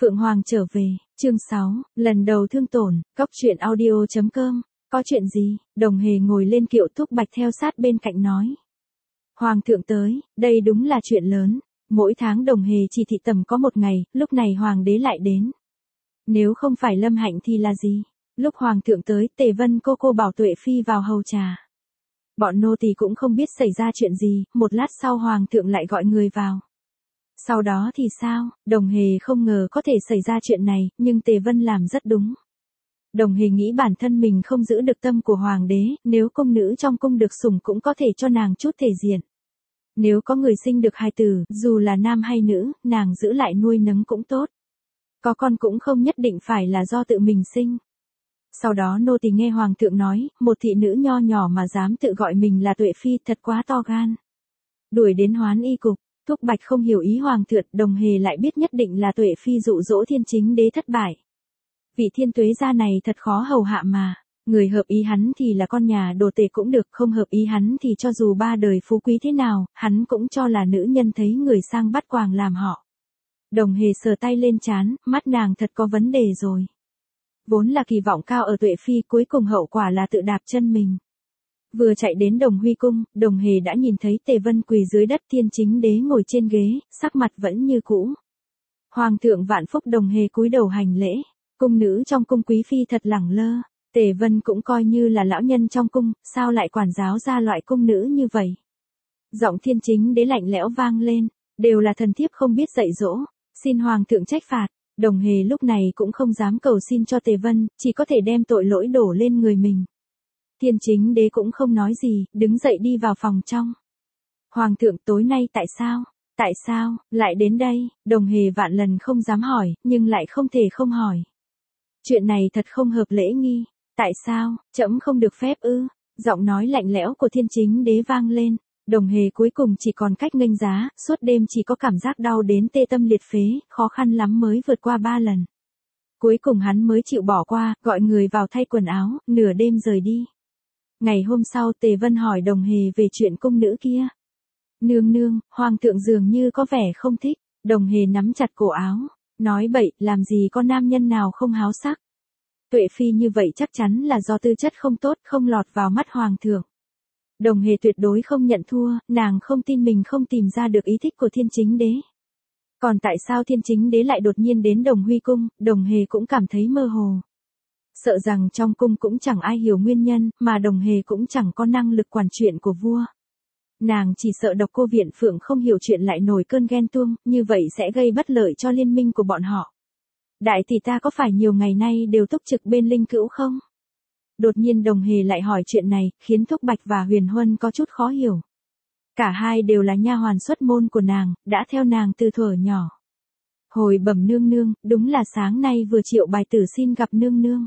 Phượng Hoàng trở về, chương 6, lần đầu thương tổn, cóc truyện audio.com, có chuyện gì, Đồng Hề ngồi lên kiệu Thúc Bạch theo sát bên cạnh nói. Hoàng thượng tới, đây đúng là chuyện lớn, mỗi tháng Đồng Hề chỉ thị tầm có một ngày, lúc này Hoàng đế lại đến. Nếu không phải Lâm Hạnh thì là gì? Lúc Hoàng thượng tới, Tề Vân cô bảo Tuệ Phi vào hầu trà. Bọn nô tỳ cũng không biết xảy ra chuyện gì, một lát sau Hoàng thượng lại gọi người vào. Sau đó thì sao, Đồng Hề không ngờ có thể xảy ra chuyện này, nhưng Tề Vân làm rất đúng. Đồng Hề nghĩ bản thân mình không giữ được tâm của Hoàng đế, nếu công nữ trong cung được sủng cũng có thể cho nàng chút thể diện. Nếu có người sinh được hài tử, dù là nam hay nữ, nàng giữ lại nuôi nấng cũng tốt. Có con cũng không nhất định phải là do tự mình sinh. Sau đó nô tỳ nghe Hoàng thượng nói, một thị nữ nho nhỏ mà dám tự gọi mình là Tuệ Phi thật quá to gan. Đuổi đến Hoán Y cục. Thúc Bạch không hiểu ý Hoàng thượng, Đồng Hề lại biết nhất định là Tuệ Phi dụ dỗ Thiên Chính Đế thất bại. Vị Thiên Tuế gia này thật khó hầu hạ mà, người hợp ý hắn thì là con nhà đồ tể cũng được, không hợp ý hắn thì cho dù ba đời phú quý thế nào, hắn cũng cho là nữ nhân thấy người sang bắt quàng làm họ. Đồng Hề sờ tay lên trán, mắt nàng thật có vấn đề rồi. Vốn là kỳ vọng cao ở Tuệ Phi, cuối cùng hậu quả là tự đạp chân mình. Vừa chạy đến Đồng Huy cung, Đồng Hề đã nhìn thấy Tề Vân quỳ dưới đất, Thiên Chính Đế ngồi trên ghế, sắc mặt vẫn như cũ. Hoàng thượng vạn phúc. Đồng Hề cúi đầu hành lễ. Cung nữ trong cung quý phi thật lẳng lơ. Tề Vân cũng coi như là lão nhân trong cung, sao lại quản giáo ra loại cung nữ như vậy? Giọng Thiên Chính Đế lạnh lẽo vang lên, đều là thần thiếp không biết dạy dỗ, xin Hoàng thượng trách phạt. Đồng Hề lúc này cũng không dám cầu xin cho Tề Vân, chỉ có thể đem tội lỗi đổ lên người mình. Thiên Chính Đế cũng không nói gì, đứng dậy đi vào phòng trong. Hoàng thượng tối nay tại sao, lại đến đây? Đồng Hề vạn lần không dám hỏi, nhưng lại không thể không hỏi. Chuyện này thật không hợp lễ nghi. Tại sao, trẫm không được phép ư? Giọng nói lạnh lẽo của Thiên Chính Đế vang lên. Đồng Hề cuối cùng chỉ còn cách nghênh giá, suốt đêm chỉ có cảm giác đau đến tê tâm liệt phế, khó khăn lắm mới vượt qua 3 lần. Cuối cùng hắn mới chịu bỏ qua, gọi người vào thay quần áo, nửa đêm rời đi. Ngày hôm sau Tề Vân hỏi Đồng Hề về chuyện cung nữ kia. Nương, Hoàng thượng dường như có vẻ không thích. Đồng Hề nắm chặt cổ áo, nói bậy, làm gì có nam nhân nào không háo sắc. Tuệ Phi như vậy chắc chắn là do tư chất không tốt, không lọt vào mắt Hoàng thượng. Đồng Hề tuyệt đối không nhận thua, nàng không tin mình không tìm ra được ý thích của Thiên Chính Đế. Còn tại sao Thiên Chính Đế lại đột nhiên đến Đồng Huy cung, Đồng Hề cũng cảm thấy mơ hồ. Sợ rằng trong cung cũng chẳng ai hiểu nguyên nhân, mà Đồng Hề cũng chẳng có năng lực quản chuyện của vua. Nàng chỉ sợ Độc Cô Viện Phượng không hiểu chuyện lại nổi cơn ghen tuông, như vậy sẽ gây bất lợi cho liên minh của bọn họ. Đại tỷ ta có phải nhiều ngày nay đều túc trực bên Linh Cữu không? Đột nhiên Đồng Hề lại hỏi chuyện này, khiến Thúc Bạch và Huyền Huân có chút khó hiểu. Cả hai đều là nha hoàn xuất môn của nàng, đã theo nàng từ thuở nhỏ. Hồi bẩm nương, đúng là sáng nay vừa triệu bài tử xin gặp nương.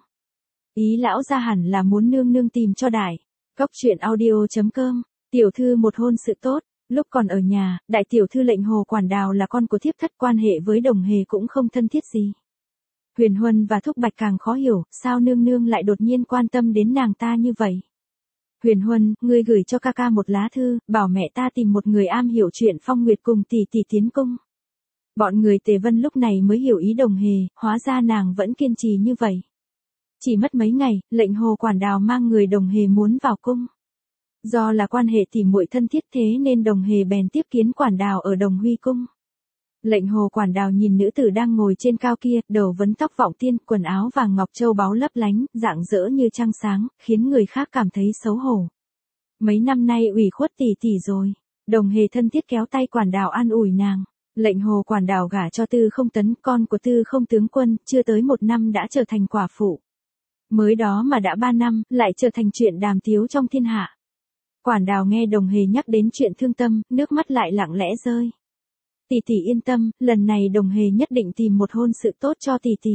Ý lão gia hẳn là muốn nương tìm cho đại. Cóc truyện audio.com, tiểu thư một hôn sự tốt. Lúc còn ở nhà, đại tiểu thư Lệnh Hồ Quản Đào là con của thiếp thất, quan hệ với Đồng Hề cũng không thân thiết gì. Huyền Huân và Thúc Bạch càng khó hiểu, sao nương lại đột nhiên quan tâm đến nàng ta như vậy. Huyền Huân, ngươi gửi cho ca một lá thư, bảo mẹ ta tìm một người am hiểu chuyện Phong Nguyệt cùng tỷ tiến cung. Bọn người Tề Vân lúc này mới hiểu ý Đồng Hề, hóa ra nàng vẫn kiên trì như vậy. Chỉ mất mấy ngày, Lệnh Hồ Quản Đào mang người Đồng Hề muốn vào cung. Do là quan hệ tỉ muội thân thiết thế nên Đồng Hề bèn tiếp kiến Quản Đào ở Đồng Huy cung. Lệnh Hồ Quản Đào nhìn nữ tử đang ngồi trên cao kia, đầu vấn tóc vọng tiên, quần áo vàng ngọc châu báu lấp lánh, rạng rỡ như trăng sáng, khiến người khác cảm thấy xấu hổ. Mấy năm nay ủy khuất tỷ rồi. Đồng Hề thân thiết kéo tay Quản Đào an ủi nàng. Lệnh Hồ Quản Đào gả cho Tư Không Tấn, con của Tư Không tướng quân, chưa tới 1 năm đã trở thành quả phụ. Mới đó mà đã 3 năm, lại trở thành chuyện đàm tiếu trong thiên hạ. Quản Đào nghe Đồng Hề nhắc đến chuyện thương tâm, nước mắt lại lặng lẽ rơi. Tỷ yên tâm, lần này Đồng Hề nhất định tìm một hôn sự tốt cho tỷ.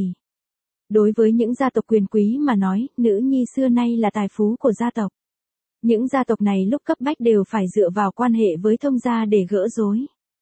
Đối với những gia tộc quyền quý mà nói, nữ nhi xưa nay là tài phú của gia tộc. Những gia tộc này lúc cấp bách đều phải dựa vào quan hệ với thông gia để gỡ rối.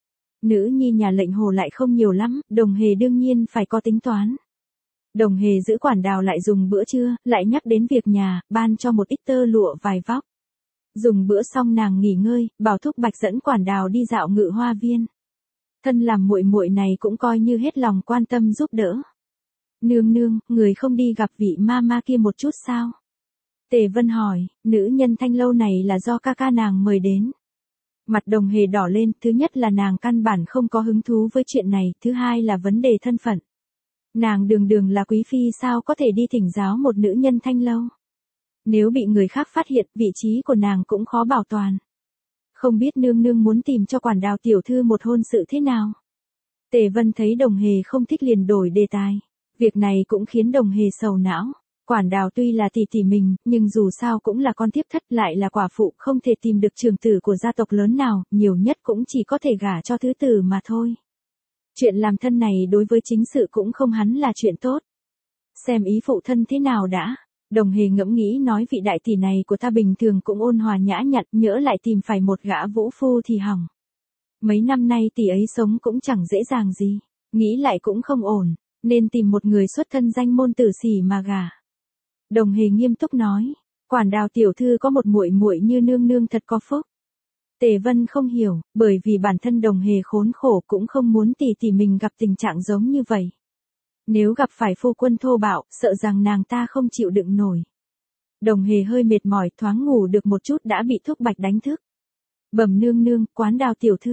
Nữ nhi nhà Lệnh Hồ lại không nhiều lắm, Đồng Hề đương nhiên phải có tính toán. Đồng Hề giữ Quản Đào lại dùng bữa trưa, lại nhắc đến việc nhà, ban cho một ít tơ lụa vài vóc. Dùng bữa xong nàng nghỉ ngơi, bảo Thúc Bạch dẫn Quản Đào đi dạo Ngự Hoa Viên. Thân làm muội muội này cũng coi như hết lòng quan tâm giúp đỡ. Nương nương, người không đi gặp vị ma ma kia một chút sao? Tề Vân hỏi, nữ nhân Thanh Lâu này là do ca ca nàng mời đến. Mặt Đồng Hề đỏ lên, thứ nhất là nàng căn bản không có hứng thú với chuyện này, thứ hai là vấn đề thân phận. Nàng đường đường là quý phi sao có thể đi thỉnh giáo một nữ nhân Thanh Lâu. Nếu bị người khác phát hiện, vị trí của nàng cũng khó bảo toàn. Không biết nương nương muốn tìm cho Quản Đào tiểu thư một hôn sự thế nào? Tề Vân thấy Đồng Hề không thích liền đổi đề tài. Việc này cũng khiến Đồng Hề sầu não. Quản Đào tuy là tỷ tỷ mình, nhưng dù sao cũng là con thiếp thất, lại là quả phụ, không thể tìm được trưởng tử của gia tộc lớn nào, nhiều nhất cũng chỉ có thể gả cho thứ tử mà thôi. Chuyện làm thân này đối với chính sự cũng không hẳn là chuyện tốt. Xem ý phụ thân thế nào đã. Đồng Hề ngẫm nghĩ nói vị đại tỷ này của ta bình thường cũng ôn hòa nhã nhặn, nhỡ lại tìm phải một gã vũ phu thì hỏng. Mấy năm nay tỷ ấy sống cũng chẳng dễ dàng gì, nghĩ lại cũng không ổn, nên tìm một người xuất thân danh môn tử sĩ mà gả. Đồng Hề nghiêm túc nói, Quản Đào tiểu thư có một muội muội như nương nương thật có phúc. Tề Vân không hiểu, bởi vì bản thân Đồng Hề khốn khổ cũng không muốn tỷ tỷ mình gặp tình trạng giống như vậy. Nếu gặp phải phu quân thô bạo, sợ rằng nàng ta không chịu đựng nổi. Đồng Hề hơi mệt mỏi, thoáng ngủ được một chút đã bị Thúc Bạch đánh thức. Bẩm nương nương, Quán Đào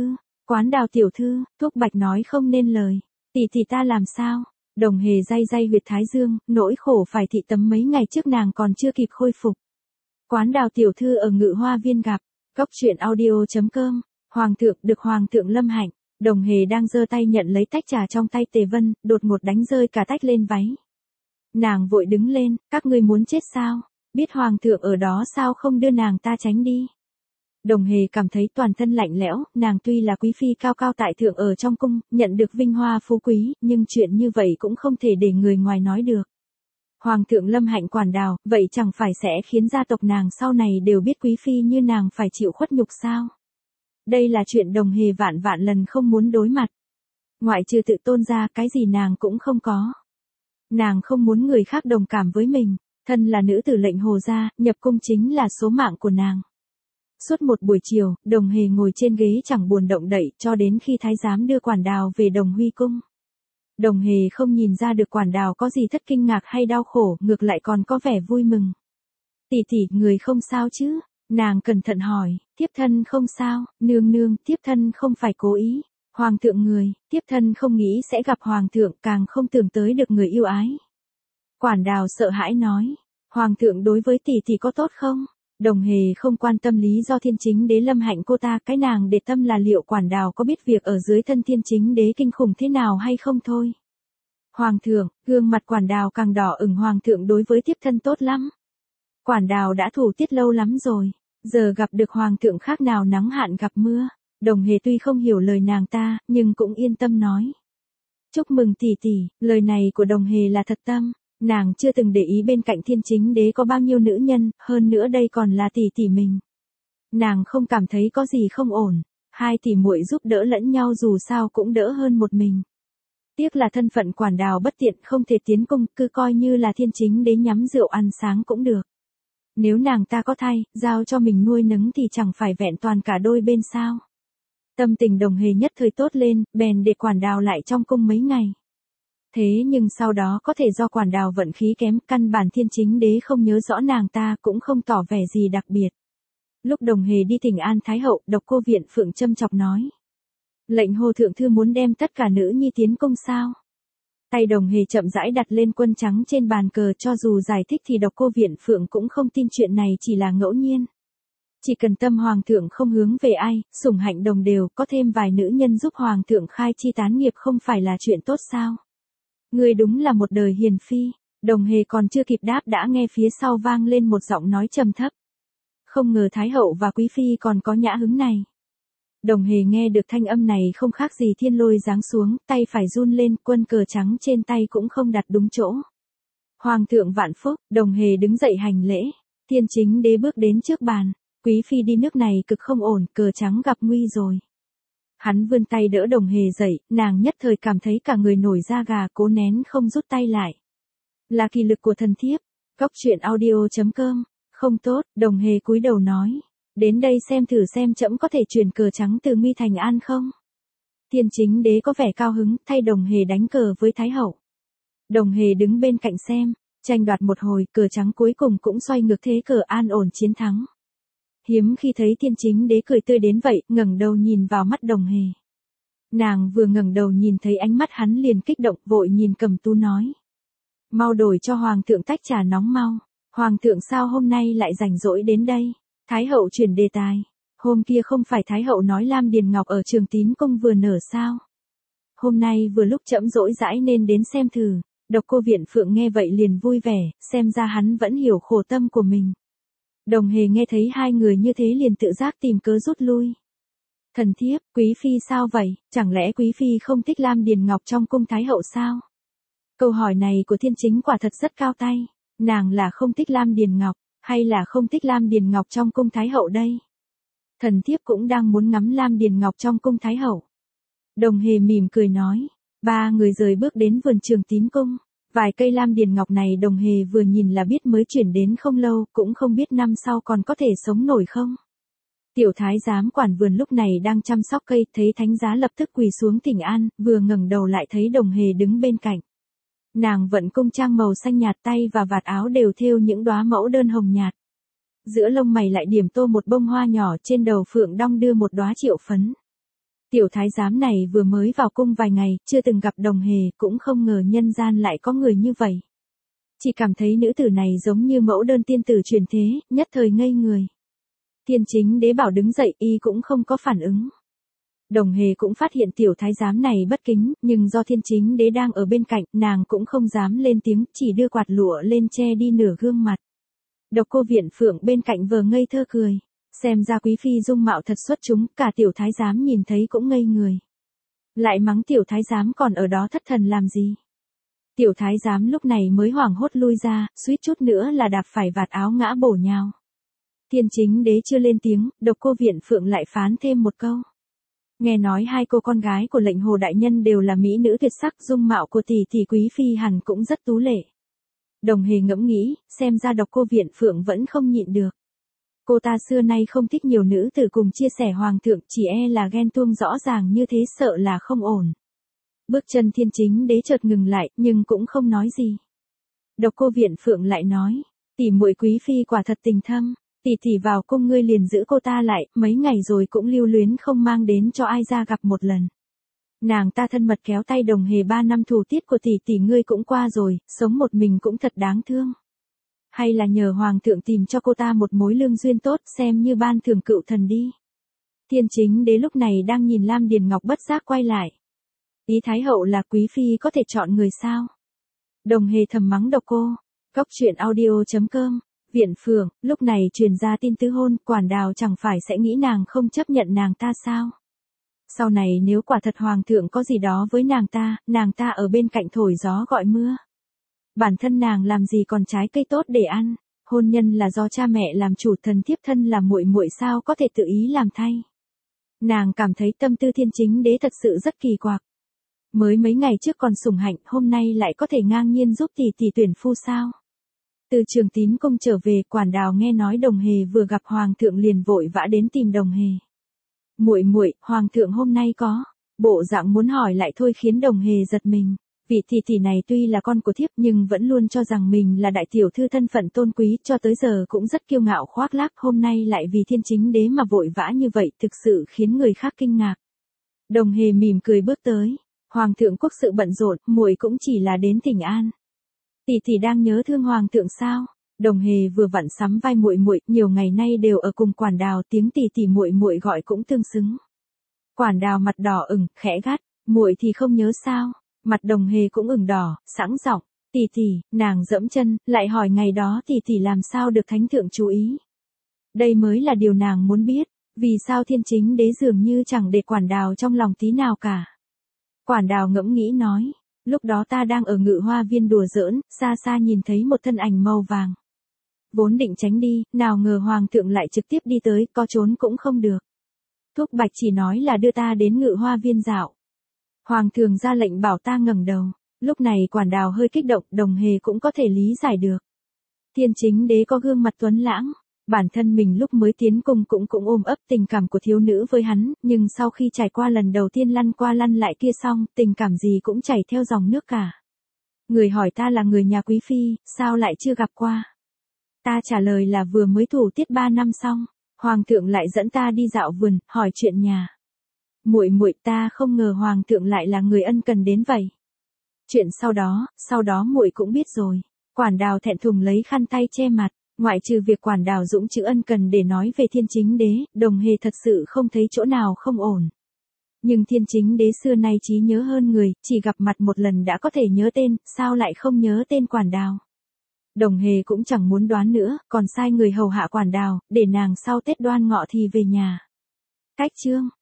tiểu thư, Thúc Bạch nói không nên lời. Tỷ ta làm sao? Đồng Hề day huyệt thái dương, nỗi khổ phải thị tấm mấy ngày trước nàng còn chưa kịp khôi phục. Quán Đào tiểu thư ở Ngự Hoa Viên gặp. Góc truyện audio.com. Hoàng thượng được Hoàng thượng lâm hạnh. Đồng Hề đang giơ tay nhận lấy tách trà trong tay Tề Vân, đột ngột đánh rơi cả tách lên váy. Nàng vội đứng lên, các ngươi muốn chết sao? Biết Hoàng thượng ở đó sao không đưa nàng ta tránh đi? Đồng Hề cảm thấy toàn thân lạnh lẽo, nàng tuy là quý phi cao cao tại thượng ở trong cung, nhận được vinh hoa phú quý, nhưng chuyện như vậy cũng không thể để người ngoài nói được. Hoàng thượng lâm hạnh Quản Đào, vậy chẳng phải sẽ khiến gia tộc nàng sau này đều biết quý phi như nàng phải chịu khuất nhục sao? Đây là chuyện Đồng Hề vạn vạn lần không muốn đối mặt. Ngoại trừ tự tôn ra, cái gì nàng cũng không có. Nàng không muốn người khác đồng cảm với mình, thân là nữ tử lệnh Hồ gia, nhập cung chính là số mạng của nàng. Suốt một buổi chiều, Đồng Hề ngồi trên ghế chẳng buồn động đậy, cho đến khi thái giám đưa Quản Đào về Đồng Huy cung. Đồng Hề không nhìn ra được Quản Đào có gì thất kinh ngạc hay đau khổ, ngược lại còn có vẻ vui mừng. Tỷ, người không sao chứ? Nàng cẩn thận hỏi, thiếp thân không sao, nương, thiếp thân không phải cố ý. Hoàng thượng người, thiếp thân không nghĩ sẽ gặp Hoàng thượng, càng không tưởng tới được người yêu ái. Quản Đào sợ hãi nói, Hoàng thượng đối với tỷ có tốt không? Đồng Hề không quan tâm lý do Thiên Chính Đế lâm hạnh cô ta, cái nàng để tâm là liệu Quản Đào có biết việc ở dưới thân Thiên Chính Đế kinh khủng thế nào hay không thôi. Hoàng thượng, gương mặt Quản Đào càng đỏ ửng, Hoàng thượng đối với thiếp thân tốt lắm. Quản Đào đã thủ tiết lâu lắm rồi, giờ gặp được Hoàng thượng khác nào nắng hạn gặp mưa. Đồng Hề tuy không hiểu lời nàng ta, nhưng cũng yên tâm nói. Chúc mừng tỷ, lời này của Đồng Hề là thật tâm. Nàng chưa từng để ý bên cạnh Thiên Chính Đế có bao nhiêu nữ nhân, hơn nữa đây còn là tỷ mình. Nàng không cảm thấy có gì không ổn, hai tỷ muội giúp đỡ lẫn nhau dù sao cũng đỡ hơn một mình. Tiếc là thân phận Quản Đào bất tiện không thể tiến cung, cứ coi như là Thiên Chính Đế nhắm rượu ăn sáng cũng được. Nếu nàng ta có thai, giao cho mình nuôi nấng thì chẳng phải vẹn toàn cả đôi bên sao. Tâm tình Đồng Hề nhất thời tốt lên, bèn để Quản Đào lại trong cung mấy ngày. Thế nhưng sau đó có thể do Quản Đào vận khí kém, căn bản Thiên Chính Đế không nhớ rõ nàng ta, cũng không tỏ vẻ gì đặc biệt. Lúc Đồng Hề đi thỉnh an Thái hậu, Độc Cô Viện Phượng châm chọc nói. Lệnh Hồ thượng thư muốn đem tất cả nữ nhi tiến cung sao? Tay Đồng Hề chậm rãi đặt lên quân trắng trên bàn cờ, cho dù giải thích thì Độc Cô Viện Phượng cũng không tin chuyện này chỉ là ngẫu nhiên. Chỉ cần tâm Hoàng thượng không hướng về ai, sủng hạnh đồng đều, có thêm vài nữ nhân giúp Hoàng thượng khai chi tán nghiệp không phải là chuyện tốt sao? Ngươi đúng là một đời hiền phi. Đồng Hề còn chưa kịp đáp đã nghe phía sau vang lên một giọng nói trầm thấp. Không ngờ Thái hậu và Quý phi còn có nhã hứng này. Đồng Hề nghe được thanh âm này không khác gì thiên lôi giáng xuống, tay phải run lên, quân cờ trắng trên tay cũng không đặt đúng chỗ. Hoàng thượng vạn phúc, Đồng Hề đứng dậy hành lễ. Thiên Chính Đế bước đến trước bàn. Quý phi đi nước này cực không ổn, cờ trắng gặp nguy rồi. Hắn vươn tay đỡ Đồng Hề dậy, nàng nhất thời cảm thấy cả người nổi da gà, cố nén không rút tay lại. Là kỳ lực của thần thiếp. Góc truyện audio.com. Không tốt, Đồng Hề cúi đầu nói. Đến đây xem thử xem trẫm có thể chuyển cờ trắng từ nguy thành an không? Thiên Chính Đế có vẻ cao hứng, thay Đồng Hề đánh cờ với Thái Hậu. Đồng Hề đứng bên cạnh xem, tranh đoạt một hồi, cờ trắng cuối cùng cũng xoay ngược thế cờ an ổn chiến thắng. Hiếm khi thấy Thiên Chính Đế cười tươi đến vậy, ngẩng đầu nhìn vào mắt Đồng Hề. Nàng vừa ngẩng đầu nhìn thấy ánh mắt hắn liền kích động, vội nhìn Cầm Tú nói. Mau đổi cho Hoàng thượng tách trà nóng mau. Hoàng thượng sao hôm nay lại rảnh rỗi đến đây? Thái Hậu chuyển đề tài. Hôm kia không phải Thái Hậu nói Lam Điền Ngọc ở Trường Tín Cung vừa nở sao? Hôm nay vừa lúc trẫm rỗi rãi nên đến xem thử. Độc Cô Viện Phượng nghe vậy liền vui vẻ, xem ra hắn vẫn hiểu khổ tâm của mình. Đồng Hề nghe thấy hai người như thế liền tự giác tìm cớ rút lui. Thần thiếp, Quý Phi sao vậy, chẳng lẽ Quý Phi không thích Lam Điền Ngọc trong cung Thái Hậu sao? Câu hỏi này của Thiên Chính quả thật rất cao tay, nàng là không thích Lam Điền Ngọc, hay là không thích Lam Điền Ngọc trong cung Thái Hậu đây? Thần thiếp cũng đang muốn ngắm Lam Điền Ngọc trong cung Thái Hậu. Đồng Hề mỉm cười nói, ba người rời bước đến vườn Trường Tín Cung. Vài cây Lam Điền Ngọc này Đồng Hề vừa nhìn là biết mới chuyển đến không lâu, cũng không biết năm sau còn có thể sống nổi không. Tiểu thái giám quản vườn lúc này đang chăm sóc cây, thấy thánh giá lập tức quỳ xuống thỉnh an, vừa ngẩng đầu lại thấy Đồng Hề đứng bên cạnh. Nàng vận cung trang màu xanh nhạt, tay và vạt áo đều thêu những đóa mẫu đơn hồng nhạt. Giữa lông mày lại điểm tô một bông hoa nhỏ, trên đầu phượng đong đưa một đóa triệu phấn. Tiểu thái giám này vừa mới vào cung vài ngày, chưa từng gặp Đồng Hề, cũng không ngờ nhân gian lại có người như vậy. Chỉ cảm thấy nữ tử này giống như mẫu đơn tiên tử truyền thế, nhất thời ngây người. Thiên Chính Đế bảo đứng dậy, y cũng không có phản ứng. Đồng Hề cũng phát hiện tiểu thái giám này bất kính, nhưng do Thiên Chính Đế đang ở bên cạnh, nàng cũng không dám lên tiếng, chỉ đưa quạt lụa lên che đi nửa gương mặt. Độc Cô Viện Phượng bên cạnh vờ ngây thơ cười. Xem ra Quý Phi dung mạo thật xuất chúng, cả tiểu thái giám nhìn thấy cũng ngây người. Lại mắng tiểu thái giám còn ở đó thất thần làm gì. Tiểu thái giám lúc này mới hoảng hốt lui ra, suýt chút nữa là đạp phải vạt áo ngã bổ nhào. Thiên Chính Đế chưa lên tiếng, Độc Cô Viện Phượng lại phán thêm một câu. Nghe nói hai cô con gái của lệnh Hồ đại nhân đều là mỹ nữ tuyệt sắc, dung mạo của tỷ tỷ Quý Phi hẳn cũng rất tú lệ. Đồng Hề ngẫm nghĩ, xem ra Độc Cô Viện Phượng vẫn không nhịn được. Cô ta xưa nay không thích nhiều nữ tử cùng chia sẻ hoàng thượng, chỉ e là ghen tuông rõ ràng như thế sợ là không ổn. Bước chân Thiên Chính Đế chợt ngừng lại, nhưng cũng không nói gì. Độc Cô Viện Phượng lại nói, tỷ muội Quý Phi quả thật tình thâm, tỷ vào cung ngươi liền giữ cô ta lại, mấy ngày rồi cũng lưu luyến không mang đến cho ai ra gặp một lần. Nàng ta thân mật kéo tay Đồng Hề 3 năm thù tiết của tỷ ngươi cũng qua rồi, sống một mình cũng thật đáng thương. Hay là nhờ Hoàng thượng tìm cho cô ta một mối lương duyên tốt, xem như ban thưởng cựu thần đi. Thiên Chính Đế lúc này đang nhìn Lam Điền Ngọc bất giác quay lại. Ý Thái Hậu là Quý Phi có thể chọn người sao? Đồng Hề thầm mắng Độc Cô. Cóc truyện audio.com. Viện Phượng, lúc này truyền ra tin tứ hôn, Quản Đào chẳng phải sẽ nghĩ nàng không chấp nhận nàng ta sao? Sau này nếu quả thật Hoàng thượng có gì đó với nàng ta ở bên cạnh thổi gió gọi mưa. Bản thân nàng làm gì còn trái cây tốt để ăn, hôn nhân là do cha mẹ làm chủ, thần thiếp thân là muội muội sao có thể tự ý làm thay. Nàng cảm thấy tâm tư Thiên Chính Đế thật sự rất kỳ quặc. Mới mấy ngày trước còn sủng hạnh, hôm nay lại có thể ngang nhiên giúp tỷ tuyển phu sao? Từ Trường Tín Cung trở về, Quản Đào nghe nói Đồng Hề vừa gặp Hoàng thượng liền vội vã đến tìm Đồng Hề. Muội, Hoàng thượng hôm nay có bộ dạng muốn hỏi lại thôi khiến Đồng Hề giật mình. Vị tỷ này tuy là con của thiếp nhưng vẫn luôn cho rằng mình là đại tiểu thư thân phận tôn quý, cho tới giờ cũng rất kiêu ngạo khoác lác, hôm nay lại vì Thiên Chính Đế mà vội vã như vậy, thực sự khiến người khác kinh ngạc. Đồng Hề mỉm cười bước tới, Hoàng thượng quốc sự bận rộn, muội cũng chỉ là đến thỉnh an. Tỷ đang nhớ thương Hoàng thượng sao? Đồng Hề vừa vặn sắm vai muội, nhiều ngày nay đều ở cùng Quản Đào, tiếng tỷ muội gọi cũng tương xứng. Quản Đào mặt đỏ ửng, khẽ gắt, muội thì không nhớ sao? Mặt Đồng Hề cũng ửng đỏ, sẵn giọng, tỷ, nàng dẫm chân, lại hỏi ngày đó tỷ làm sao được thánh thượng chú ý. Đây mới là điều nàng muốn biết, vì sao Thiên Chính Đế dường như chẳng để Quản Đào trong lòng tí nào cả. Quản Đào ngẫm nghĩ nói, lúc đó ta đang ở Ngự Hoa Viên đùa giỡn, xa nhìn thấy một thân ảnh màu vàng. Vốn định tránh đi, nào ngờ Hoàng thượng lại trực tiếp đi tới, có trốn cũng không được. Thúc Bạch chỉ nói là đưa ta đến Ngự Hoa Viên dạo. Hoàng thượng ra lệnh bảo ta ngẩng đầu, lúc này Quản Đào hơi kích động, Đồng Hề cũng có thể lý giải được. Thiên Chính Đế có gương mặt tuấn lãng, Bản thân mình lúc mới tiến cung cũng ôm ấp tình cảm của thiếu nữ với hắn, nhưng sau khi trải qua lần đầu tiên lăn qua lăn lại kia xong, tình cảm gì cũng chảy theo dòng nước cả. Người hỏi ta là người nhà quý phi, sao lại chưa gặp qua? Ta trả lời là vừa mới thủ tiết 3 năm xong, hoàng thượng lại dẫn ta đi dạo vườn, hỏi chuyện nhà. Muội muội, ta không ngờ hoàng thượng lại là người ân cần đến vậy. Chuyện sau đó muội cũng biết rồi. Quản Đào thẹn thùng lấy khăn tay che mặt, ngoại trừ việc Quản Đào dũng chữ ân cần để nói về Thiên Chính Đế, Đồng Hề thật sự không thấy chỗ nào không ổn. Nhưng Thiên Chính Đế xưa nay trí nhớ hơn người, chỉ gặp mặt một lần đã có thể nhớ tên, sao lại không nhớ tên Quản Đào? Đồng Hề cũng chẳng muốn đoán nữa, còn sai người hầu hạ Quản Đào, để nàng sau Tết Đoan Ngọ thì về nhà. Cách chương